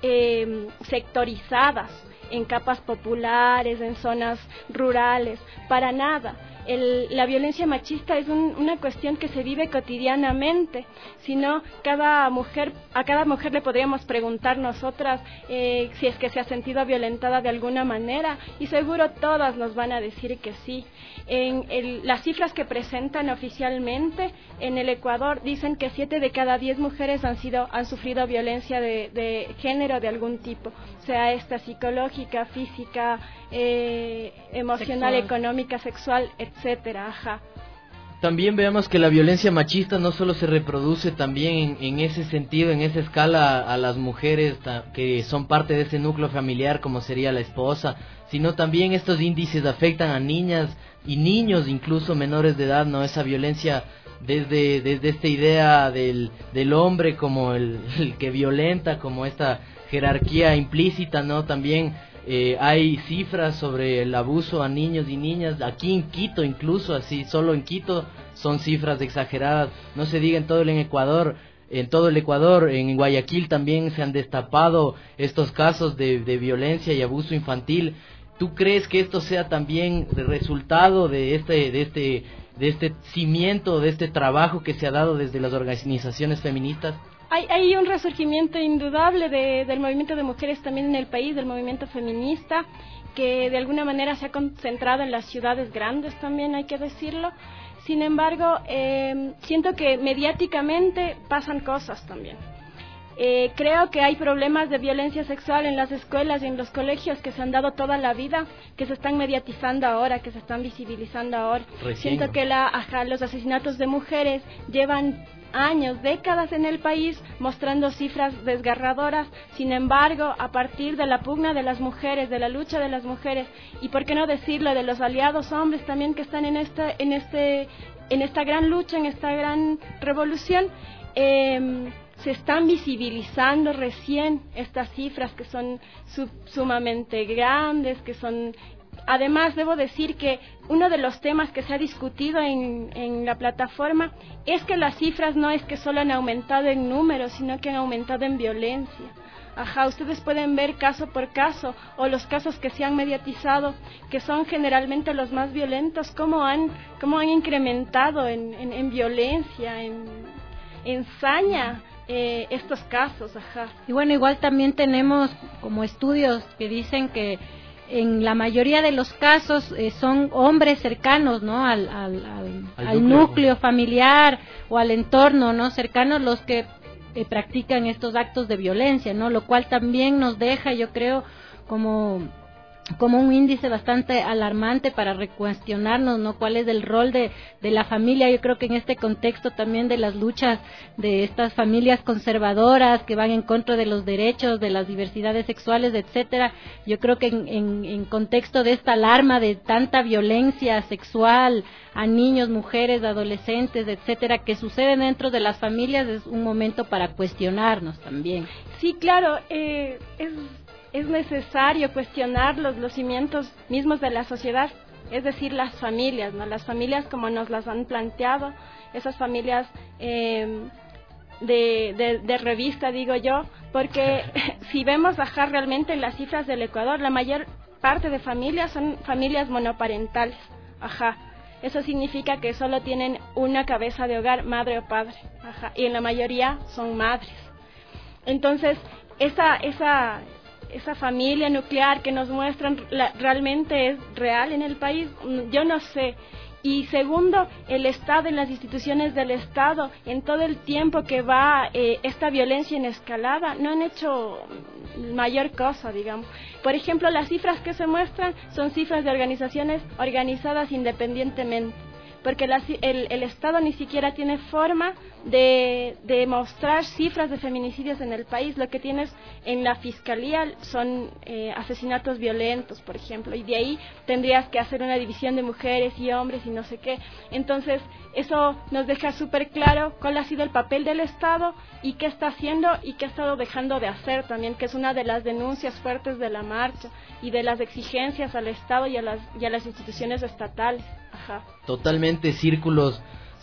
sectorizadas en capas populares, en zonas rurales, para nada. La violencia machista es una cuestión que se vive cotidianamente, sino a cada mujer le podríamos preguntar nosotras si es que se ha sentido violentada de alguna manera, y seguro todas nos van a decir que sí. Las cifras que presentan oficialmente en el Ecuador dicen que 7 de cada 10 mujeres han sufrido violencia de género de algún tipo, sea esta psicológica, física, emocional, sexual, económica, sexual, etcétera. También veamos que la violencia machista no solo se reproduce también en ese sentido, en esa escala a las mujeres que son parte de ese núcleo familiar, como sería la esposa, sino también estos índices afectan a niñas y niños, incluso menores de edad, ¿no? Esa violencia desde esta idea del hombre como el que violenta, como esta jerarquía implícita, ¿no? También hay cifras sobre el abuso a niños y niñas, aquí en Quito incluso, así solo en Quito son cifras exageradas, no se diga en todo el Ecuador, en Guayaquil también se han destapado estos casos de violencia y abuso infantil. ¿Tú crees que esto sea también el resultado de este cimiento, de este trabajo que se ha dado desde las organizaciones feministas? Hay un resurgimiento indudable del movimiento de mujeres también en el país, del movimiento feminista, que de alguna manera se ha concentrado en las ciudades grandes también, hay que decirlo. Sin embargo, siento que mediáticamente pasan cosas también. Creo que hay problemas de violencia sexual en las escuelas y en los colegios que se han dado toda la vida, que se están mediatizando ahora, que se están visibilizando ahora. Siento que los asesinatos de mujeres llevan años, décadas en el país, mostrando cifras desgarradoras. Sin embargo, a partir de la pugna de las mujeres, de la lucha de las mujeres, y por qué no decirlo, de los aliados hombres también que están en esta gran lucha, en esta gran revolución, se están visibilizando recién estas cifras que son sumamente grandes, que son además debo decir que uno de los temas que se ha discutido en la plataforma es que las cifras no es que solo han aumentado en números, sino que han aumentado en violencia. Ustedes pueden ver caso por caso, o los casos que se han mediatizado, que son generalmente los más violentos, cómo han incrementado en violencia, en saña, estos casos. Y bueno, igual también tenemos como estudios que dicen que en la mayoría de los casos son hombres cercanos, ¿no? al núcleo familiar o al entorno, ¿no? cercanos los que practican estos actos de violencia, ¿no? Lo cual también nos deja, yo creo, como un índice bastante alarmante para recuestionarnos, ¿no? ¿Cuál es el rol de la familia? Yo creo que en este contexto también de las luchas de estas familias conservadoras que van en contra de los derechos, de las diversidades sexuales, etcétera, yo creo que en contexto de esta alarma de tanta violencia sexual a niños, mujeres, adolescentes, etcétera, que suceden dentro de las familias, es un momento para cuestionarnos también. Sí, claro, es necesario cuestionar los cimientos mismos de la sociedad, es decir, las familias, ¿no? Las familias como nos las han planteado, esas familias de revista, digo yo, porque si vemos realmente las cifras del Ecuador, la mayor parte de familias son familias monoparentales. Eso significa que solo tienen una cabeza de hogar, madre o padre, y en la mayoría son madres. Entonces, esa familia nuclear que nos muestran realmente es real en el país, yo no sé. Y segundo, el Estado, en las instituciones del Estado, en todo el tiempo que va esta violencia en escalada, no han hecho mayor cosa, digamos. Por ejemplo, las cifras que se muestran son cifras de organizaciones organizadas independientemente, porque el Estado ni siquiera tiene forma de mostrar cifras de feminicidios en el país. Lo que tienes en la Fiscalía son asesinatos violentos, por ejemplo, y de ahí tendrías que hacer una división de mujeres y hombres y no sé qué. Entonces, eso nos deja súper claro cuál ha sido el papel del Estado y qué está haciendo y qué ha estado dejando de hacer también, que es una de las denuncias fuertes de la marcha y de las exigencias al Estado y a las instituciones estatales. Totalmente, círculos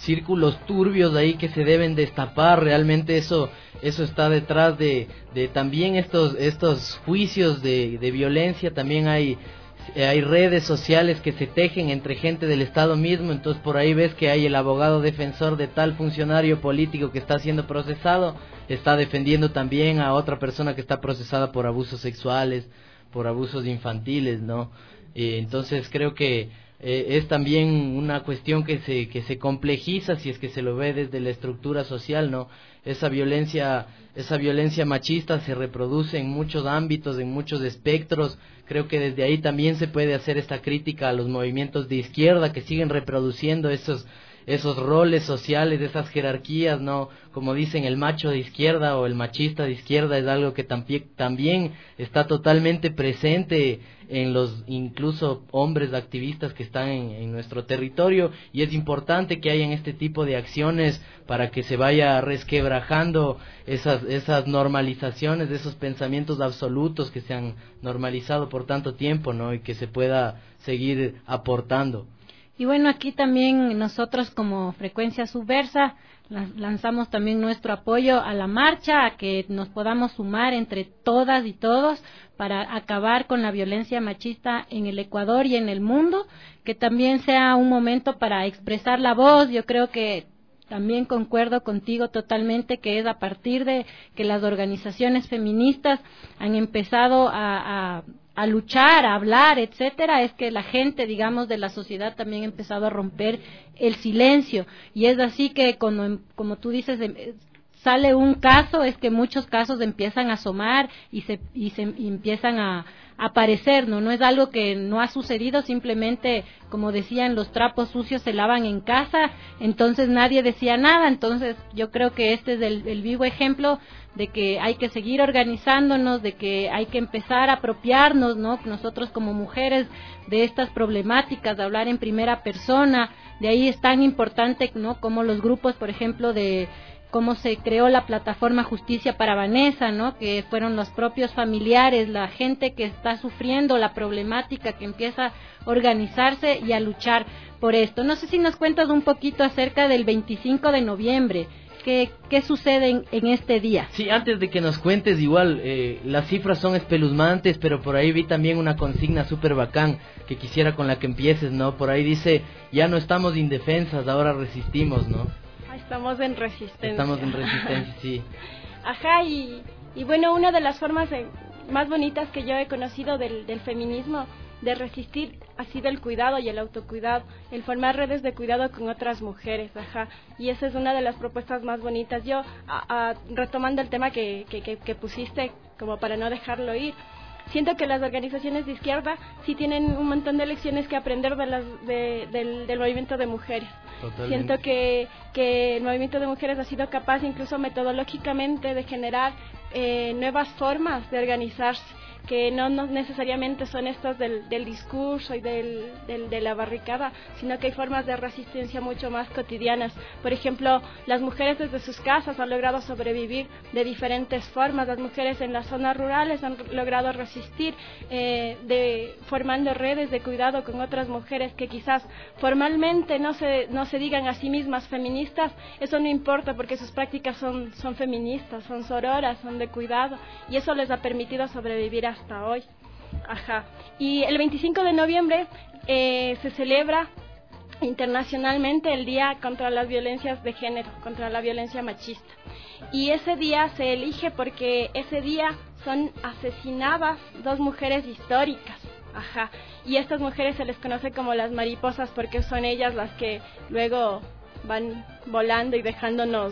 turbios ahí que se deben destapar. Realmente eso está detrás de también estos juicios de violencia. También hay redes sociales que se tejen entre gente del Estado mismo. Entonces por ahí ves que hay el abogado defensor de tal funcionario político que está siendo procesado, está defendiendo también a otra persona que está procesada por abusos sexuales, por abusos infantiles, ¿no? Entonces creo que es también una cuestión que se complejiza si es que se lo ve desde la estructura social, ¿no? Esa violencia machista se reproduce en muchos ámbitos, en muchos espectros. Creo que desde ahí también se puede hacer esta crítica a los movimientos de izquierda que siguen reproduciendo esos roles sociales, esas jerarquías, ¿no? Como dicen, el macho de izquierda o el machista de izquierda es algo que también está totalmente presente en los incluso hombres activistas que están en nuestro territorio, y es importante que hayan este tipo de acciones para que se vaya resquebrajando esas normalizaciones de esos pensamientos absolutos que se han normalizado por tanto tiempo, ¿no? Y que se pueda seguir aportando. Y bueno, aquí también nosotros como Frecuencia Subversa lanzamos también nuestro apoyo a la marcha, a que nos podamos sumar entre todas y todos para acabar con la violencia machista en el Ecuador y en el mundo, que también sea un momento para expresar la voz. Yo creo que también concuerdo contigo totalmente que es a partir de que las organizaciones feministas han empezado a luchar, a hablar, etcétera, es que la gente, digamos, de la sociedad también ha empezado a romper el silencio, y es así que como tú dices, sale un caso, es que muchos casos empiezan a asomar y empiezan a aparecer, no es algo que no ha sucedido, simplemente, como decían, los trapos sucios se lavan en casa, entonces nadie decía nada. Entonces yo creo que este es el vivo ejemplo de que hay que seguir organizándonos, de que hay que empezar a apropiarnos, ¿no? Nosotros como mujeres de estas problemáticas, de hablar en primera persona. De ahí es tan importante, ¿no? Como los grupos, por ejemplo, cómo se creó la plataforma Justicia para Vanessa, ¿no? Que fueron los propios familiares, la gente que está sufriendo la problemática, que empieza a organizarse y a luchar por esto. No sé si nos cuentas un poquito acerca del 25 de noviembre. ¿Qué sucede en este día? Sí, antes de que nos cuentes, igual, las cifras son espeluznantes, pero por ahí vi también una consigna súper bacán que quisiera con la que empieces, ¿no? Por ahí dice, ya no estamos indefensas, ahora resistimos, ¿no? Estamos en resistencia. Estamos en resistencia, sí. Ajá, y bueno, una de las formas más bonitas que yo he conocido del feminismo, de resistir, ha sido el cuidado y el autocuidado, el formar redes de cuidado con otras mujeres, ajá, y esa es una de las propuestas más bonitas. Yo, retomando el tema que pusiste, como para no dejarlo ir, siento que las organizaciones de izquierda sí tienen un montón de lecciones que aprender del movimiento de mujeres. Totalmente. Siento que el movimiento de mujeres ha sido capaz, incluso metodológicamente, de generar nuevas formas de organizarse, que no necesariamente son estas del discurso y de la barricada, sino que hay formas de resistencia mucho más cotidianas. Por ejemplo, las mujeres desde sus casas han logrado sobrevivir de diferentes formas. Las mujeres en las zonas rurales han logrado resistir formando redes de cuidado con otras mujeres que quizás formalmente no se digan a sí mismas feministas. Eso no importa, porque sus prácticas son feministas, son sororas, son de cuidado, y eso les ha permitido sobrevivir hasta hoy. Ajá. Y el 25 de noviembre se celebra internacionalmente el Día contra las Violencias de Género, contra la violencia machista. Y ese día se elige porque ese día son asesinadas 2 mujeres históricas. Ajá. Y estas mujeres se les conoce como las mariposas, porque son ellas las que luego van volando y dejándonos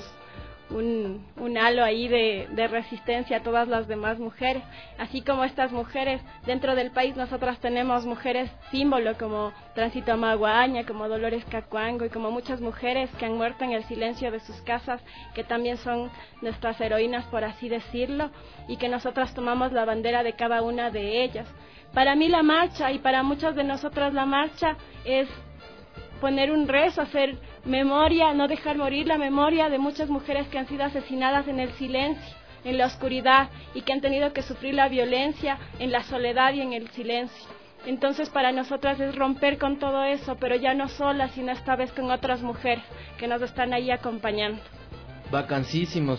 un halo ahí de resistencia a todas las demás mujeres. Así como estas mujeres, dentro del país nosotras tenemos mujeres símbolo como Tránsito Maguaña, como Dolores Cacuango, y como muchas mujeres que han muerto en el silencio de sus casas, que también son nuestras heroínas, por así decirlo, y que nosotras tomamos la bandera de cada una de ellas. Para mí la marcha, y para muchas de nosotras la marcha, es poner un rezo, hacer memoria, no dejar morir la memoria de muchas mujeres que han sido asesinadas en el silencio, en la oscuridad, y que han tenido que sufrir la violencia en la soledad y en el silencio. Entonces para nosotras es romper con todo eso, pero ya no solas, sino esta vez con otras mujeres que nos están ahí acompañando. Vacancísimo,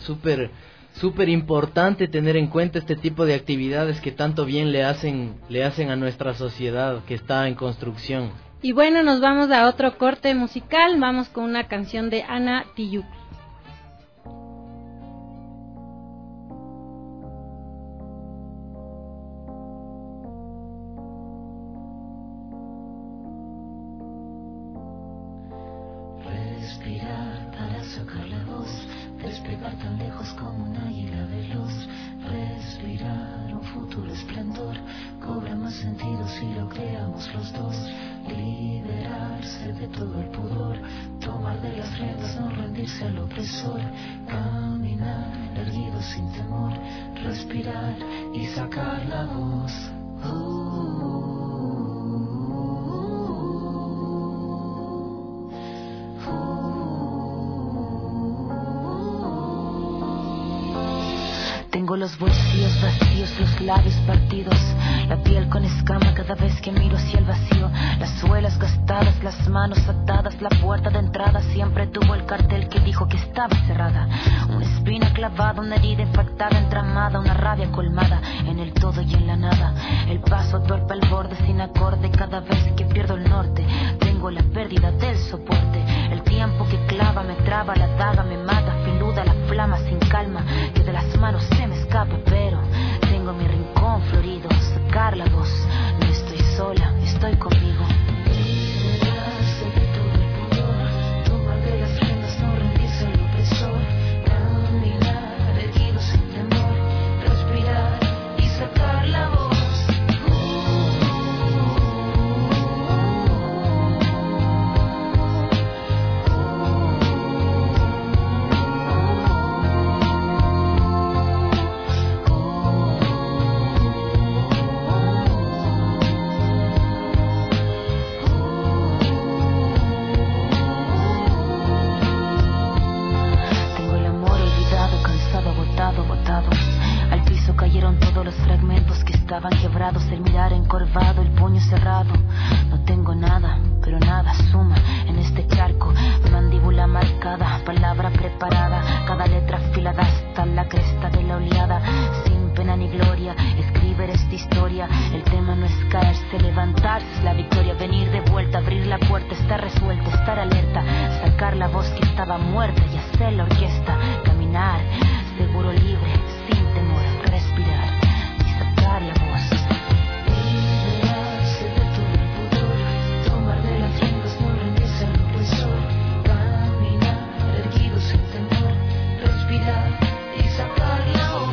súper importante tener en cuenta este tipo de actividades que tanto bien le hacen a nuestra sociedad que está en construcción. Y bueno, nos vamos a otro corte musical, vamos con una canción de Ana Tijoux. Respirar para sacar la voz, despegar tan lejos como un águila veloz. Respirar un futuro esplendor, cobra más sentido si lo creamos los dos. Liberarse de todo el pudor, tomar de las riendas, no rendirse al opresor. Caminar erguido sin temor, respirar y sacar la voz. Tengo los bolsillos vacíos, los labios partidos, la piel con escama cada vez que miro hacia el vacío, las suelas gastadas, las manos atadas, la puerta de entrada siempre tuvo el cartel que dijo que estaba cerrada. Una espina clavada, una herida infectada, entramada, una rabia colmada en el todo y en la nada. El paso torpe al borde sin acorde, cada vez que pierdo el norte tengo la pérdida del soporte. El tiempo que clava me traba, la daga me mata, filuda la flama sin calma que de las manos se me escapa, pero tengo mi rincón florido, sacar la voz, no estoy sola, estoy conmigo. Liberarse de todo el pudor, tomar de las riendas, no rendirse al opresor. Caminar erguido sin temor, respirar y sacar la voz. labrados, el mirar encorvado, el puño cerrado. No tengo nada, pero nada suma en este charco. Mandíbula marcada, palabra preparada, cada letra afilada hasta la cresta de la oleada. Sin pena ni gloria, escribir esta historia. El tema no es caerse, levantarse es la victoria. Venir de vuelta, abrir la puerta, estar resuelta, estar alerta, sacar la voz que estaba muerta y hacer la orquesta. Caminar, seguro, libre, sin temor, respirar y sacar la voz. Liberarse de todo el pudor, tomar de las riendas, no rendirse al opresor. Caminar, erguido sin temor, respirar y sacar la voz.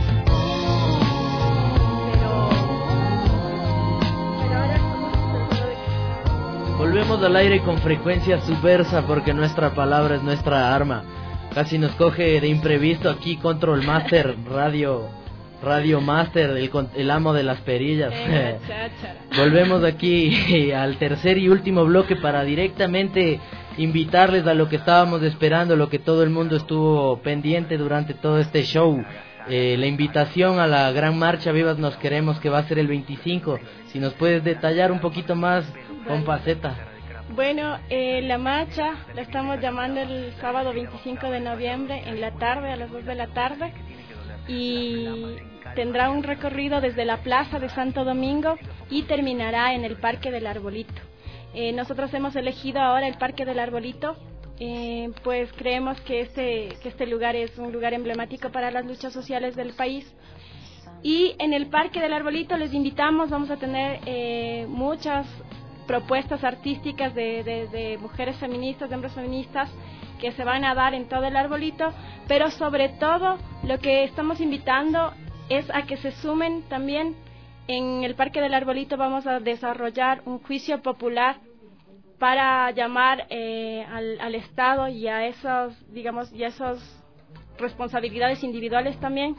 Volvemos al aire con Frecuencia Subversa porque nuestra palabra es nuestra arma. Casi nos coge de imprevisto aquí Control Master, Radio Master, el amo de las perillas. Volvemos aquí al tercer y último bloque para directamente invitarles a lo que estábamos esperando, lo que todo el mundo estuvo pendiente durante todo este show. La invitación a la gran marcha Vivas Nos Queremos, que va a ser el 25. Si nos puedes detallar un poquito más, compa Z. Bueno, la marcha la estamos llamando el sábado 25 de noviembre en la tarde, a las 2 de la tarde, y tendrá un recorrido desde la Plaza de Santo Domingo y terminará en el Parque del Arbolito. Nosotros hemos elegido ahora el Parque del Arbolito, pues creemos que este lugar es un lugar emblemático para las luchas sociales del país. Y en el Parque del Arbolito les invitamos, vamos a tener muchas propuestas artísticas de mujeres feministas, de hombres feministas, que se van a dar en todo el arbolito, pero sobre todo lo que estamos invitando es a que se sumen también. En el Parque del Arbolito vamos a desarrollar un juicio popular para llamar al Estado y a esos, digamos, y a esas responsabilidades individuales también,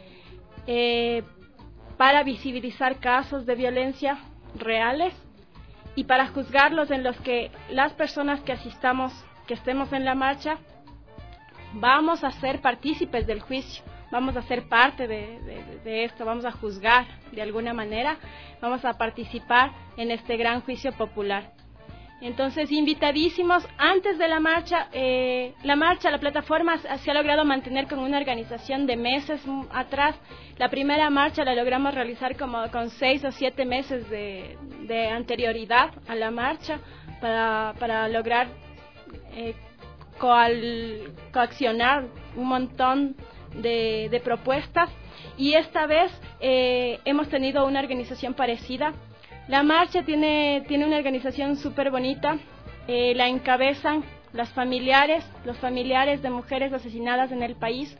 para visibilizar casos de violencia reales y para juzgarlos, en los que las personas que estemos en la marcha, vamos a ser partícipes del juicio, vamos a ser parte de esto, vamos a juzgar de alguna manera, vamos a participar en este gran juicio popular. Entonces, invitadísimos. Antes de la marcha, la plataforma se ha logrado mantener con una organización de meses atrás. La primera marcha la logramos realizar como con 6 o 7 meses de anterioridad a la marcha para lograr coaccionar un montón de propuestas, y esta vez hemos tenido una organización parecida. La marcha tiene una organización súper bonita, la encabezan los familiares de mujeres asesinadas en el país,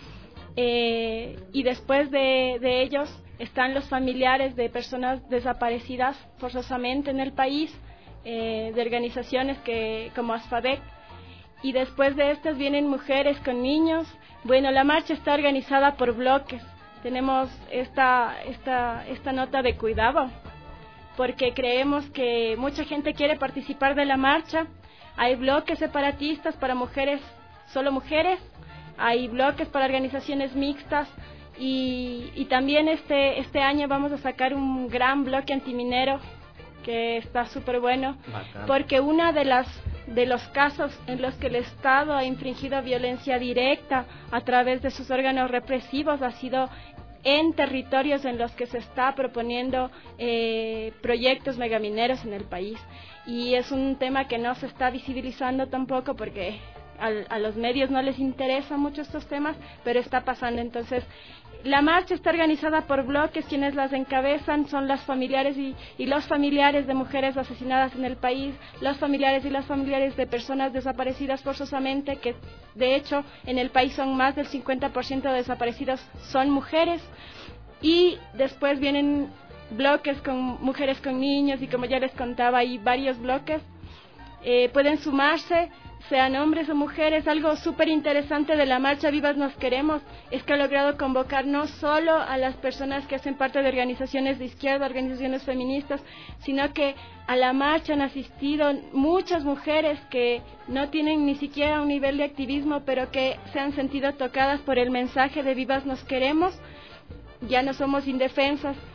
y después de ellos están los familiares de personas desaparecidas forzosamente en el país, de organizaciones como ASFADEC, y después de estas vienen mujeres con niños. Bueno, la marcha está organizada por bloques. Tenemos esta nota de cuidado, porque creemos que mucha gente quiere participar de la marcha. Hay bloques separatistas para mujeres, solo mujeres, hay bloques para organizaciones mixtas, y también este año vamos a sacar un gran bloque antiminero que está súper bueno. Bacán. Porque una de los casos en los que el Estado ha infringido violencia directa a través de sus órganos represivos ha sido en territorios en los que se está proponiendo proyectos megamineros en el país, y es un tema que no se está visibilizando tampoco porque a los medios no les interesan mucho estos temas, pero está pasando. Entonces, la marcha está organizada por bloques. Quienes las encabezan son las familiares y los familiares de mujeres asesinadas en el país, los familiares y las familiares de personas desaparecidas forzosamente, que de hecho en el país son más del 50% de desaparecidos son mujeres, y después vienen bloques con mujeres con niños, y como ya les contaba, hay varios bloques. Pueden sumarse, sean hombres o mujeres. Algo súper interesante de la marcha Vivas Nos Queremos es que ha logrado convocar no solo a las personas que hacen parte de organizaciones de izquierda, organizaciones feministas, sino que a la marcha han asistido muchas mujeres que no tienen ni siquiera un nivel de activismo, pero que se han sentido tocadas por el mensaje de Vivas Nos Queremos. Ya no somos indefensas.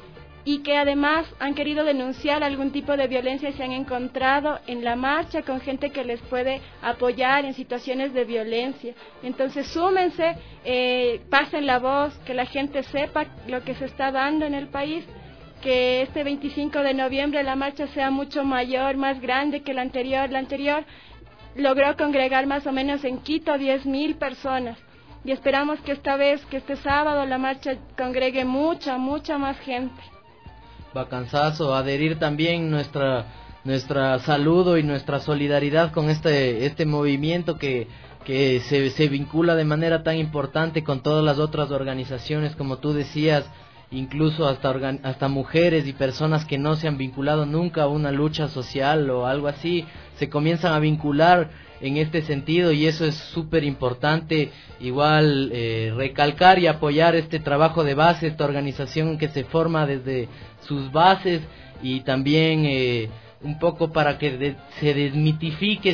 y que además han querido denunciar algún tipo de violencia y se han encontrado en la marcha con gente que les puede apoyar en situaciones de violencia. Entonces súmense, pasen la voz, que la gente sepa lo que se está dando en el país, que este 25 de noviembre la marcha sea mucho mayor, más grande que la anterior. La anterior logró congregar más o menos en Quito 10.000 personas y esperamos que esta vez, que este sábado la marcha congregue mucha más gente. Bacanzazo, adherir también nuestra saludo y nuestra solidaridad con este movimiento que se vincula de manera tan importante con todas las otras organizaciones, como tú decías, incluso hasta mujeres y personas que no se han vinculado nunca a una lucha social o algo así, se comienzan a vincular en este sentido, y eso es súper importante. Igual recalcar y apoyar este trabajo de base, esta organización que se forma desde sus bases, y también un poco para que se desmitifique,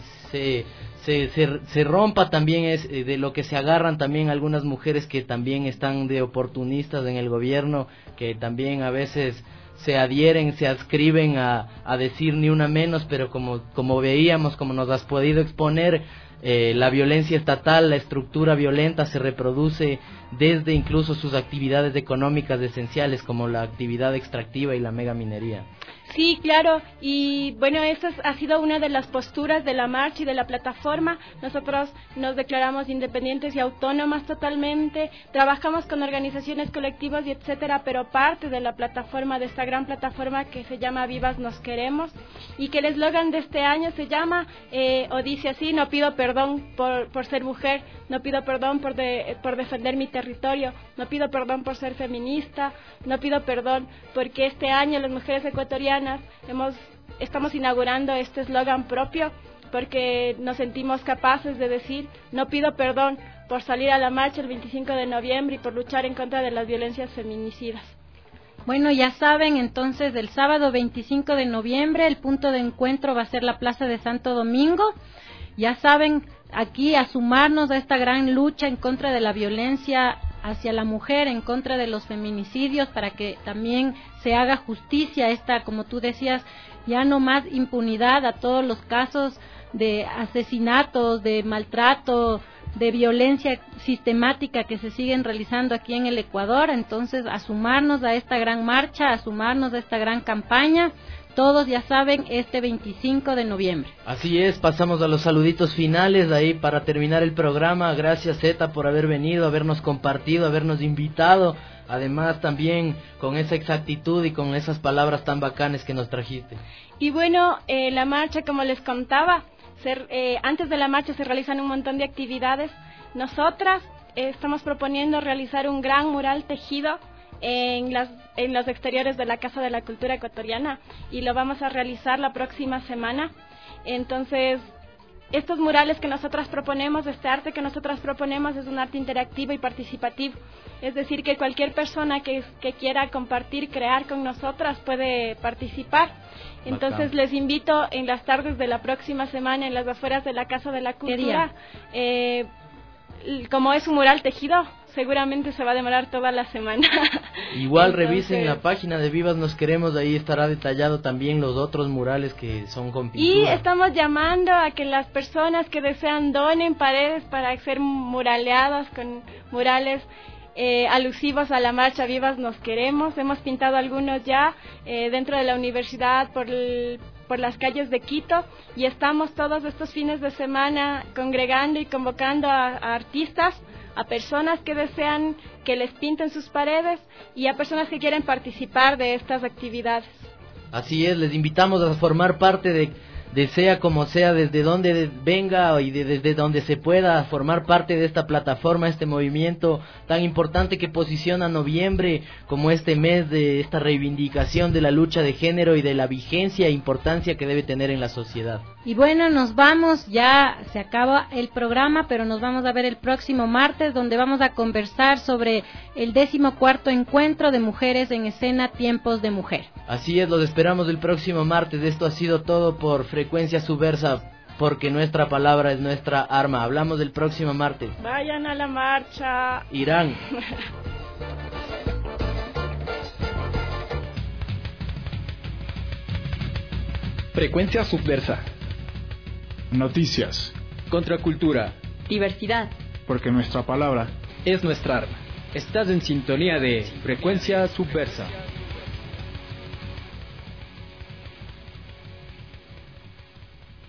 se rompa también de lo que se agarran también algunas mujeres que también están de oportunistas en el gobierno, que también a veces se adhieren, se adscriben a decir ni una menos, pero como veíamos, como nos has podido exponer, la violencia estatal, la estructura violenta se reproduce desde incluso sus actividades económicas esenciales, como la actividad extractiva y la megaminería. Sí, claro, y bueno, esa ha sido una de las posturas de la marcha y de la plataforma. Nosotros nos declaramos independientes y autónomas totalmente, trabajamos con organizaciones colectivas y etcétera, pero parte de la plataforma, de esta gran plataforma que se llama Vivas Nos Queremos, y que el eslogan de este año se llama, o dice así: no pido perdón por ser mujer, no pido perdón por defender mi territorio, no pido perdón por ser feminista, no pido perdón porque este año las mujeres ecuatorianas estamos inaugurando este eslogan propio, porque nos sentimos capaces de decir: no pido perdón por salir a la marcha el 25 de noviembre y por luchar en contra de las violencias feminicidas. Bueno, ya saben, entonces, el sábado 25 de noviembre el punto de encuentro va a ser la Plaza de Santo Domingo. Ya saben, aquí a sumarnos a esta gran lucha en contra de la violencia hacia la mujer, en contra de los feminicidios, para que también se haga justicia, como tú decías, ya no más impunidad a todos los casos de asesinatos, de maltrato, de violencia sistemática que se siguen realizando aquí en el Ecuador. Entonces, a sumarnos a esta gran marcha, a sumarnos a esta gran campaña, todos ya saben, este 25 de noviembre. Así es, pasamos a los saluditos finales ahí para terminar el programa. Gracias, Zeta, por haber venido, habernos compartido, habernos invitado, además también con esa exactitud y con esas palabras tan bacanes que nos trajiste. Y bueno, la marcha, como les contaba, antes de la marcha se realizan un montón de actividades. Nosotras estamos proponiendo realizar un gran mural tejido en los exteriores de la Casa de la Cultura Ecuatoriana, y lo vamos a realizar la próxima semana. Entonces, estos murales que nosotras proponemos, este arte que nosotras proponemos, es un arte interactivo y participativo, es decir, que cualquier persona que quiera compartir, crear con nosotras puede participar. Entonces, bacán. Les invito en las tardes de la próxima semana en las afueras de la Casa de la Cultura. Como es un mural tejido, seguramente se va a demorar toda la semana. Igual revisen la página de Vivas Nos Queremos, ahí estará detallado también los otros murales que son con pintura. Y estamos llamando a que las personas que desean donen paredes para ser muraleadas con murales alusivos a la marcha Vivas Nos Queremos. Hemos pintado algunos ya dentro de la universidad, por las calles de Quito, y estamos todos estos fines de semana congregando y convocando a artistas, a personas que desean que les pinten sus paredes y a personas que quieren participar de estas actividades. Así es, les invitamos a formar parte de sea como sea, desde donde venga y desde donde se pueda, formar parte de esta plataforma, este movimiento tan importante que posiciona noviembre como este mes de esta reivindicación de la lucha de género y de la vigencia e importancia que debe tener en la sociedad. Y bueno, nos vamos, ya se acaba el programa, pero nos vamos a ver el próximo martes, donde vamos a conversar sobre el 14º encuentro de mujeres en escena, Tiempos de Mujer. Así es, los esperamos el próximo martes. Esto ha sido todo por Frecuencia Subversa, porque nuestra palabra es nuestra arma. Hablamos del próximo martes. Vayan a la marcha. Irán. Frecuencia Subversa. Noticias. Contracultura. Diversidad. Porque nuestra palabra es nuestra arma. Estás en sintonía de Frecuencia Subversa.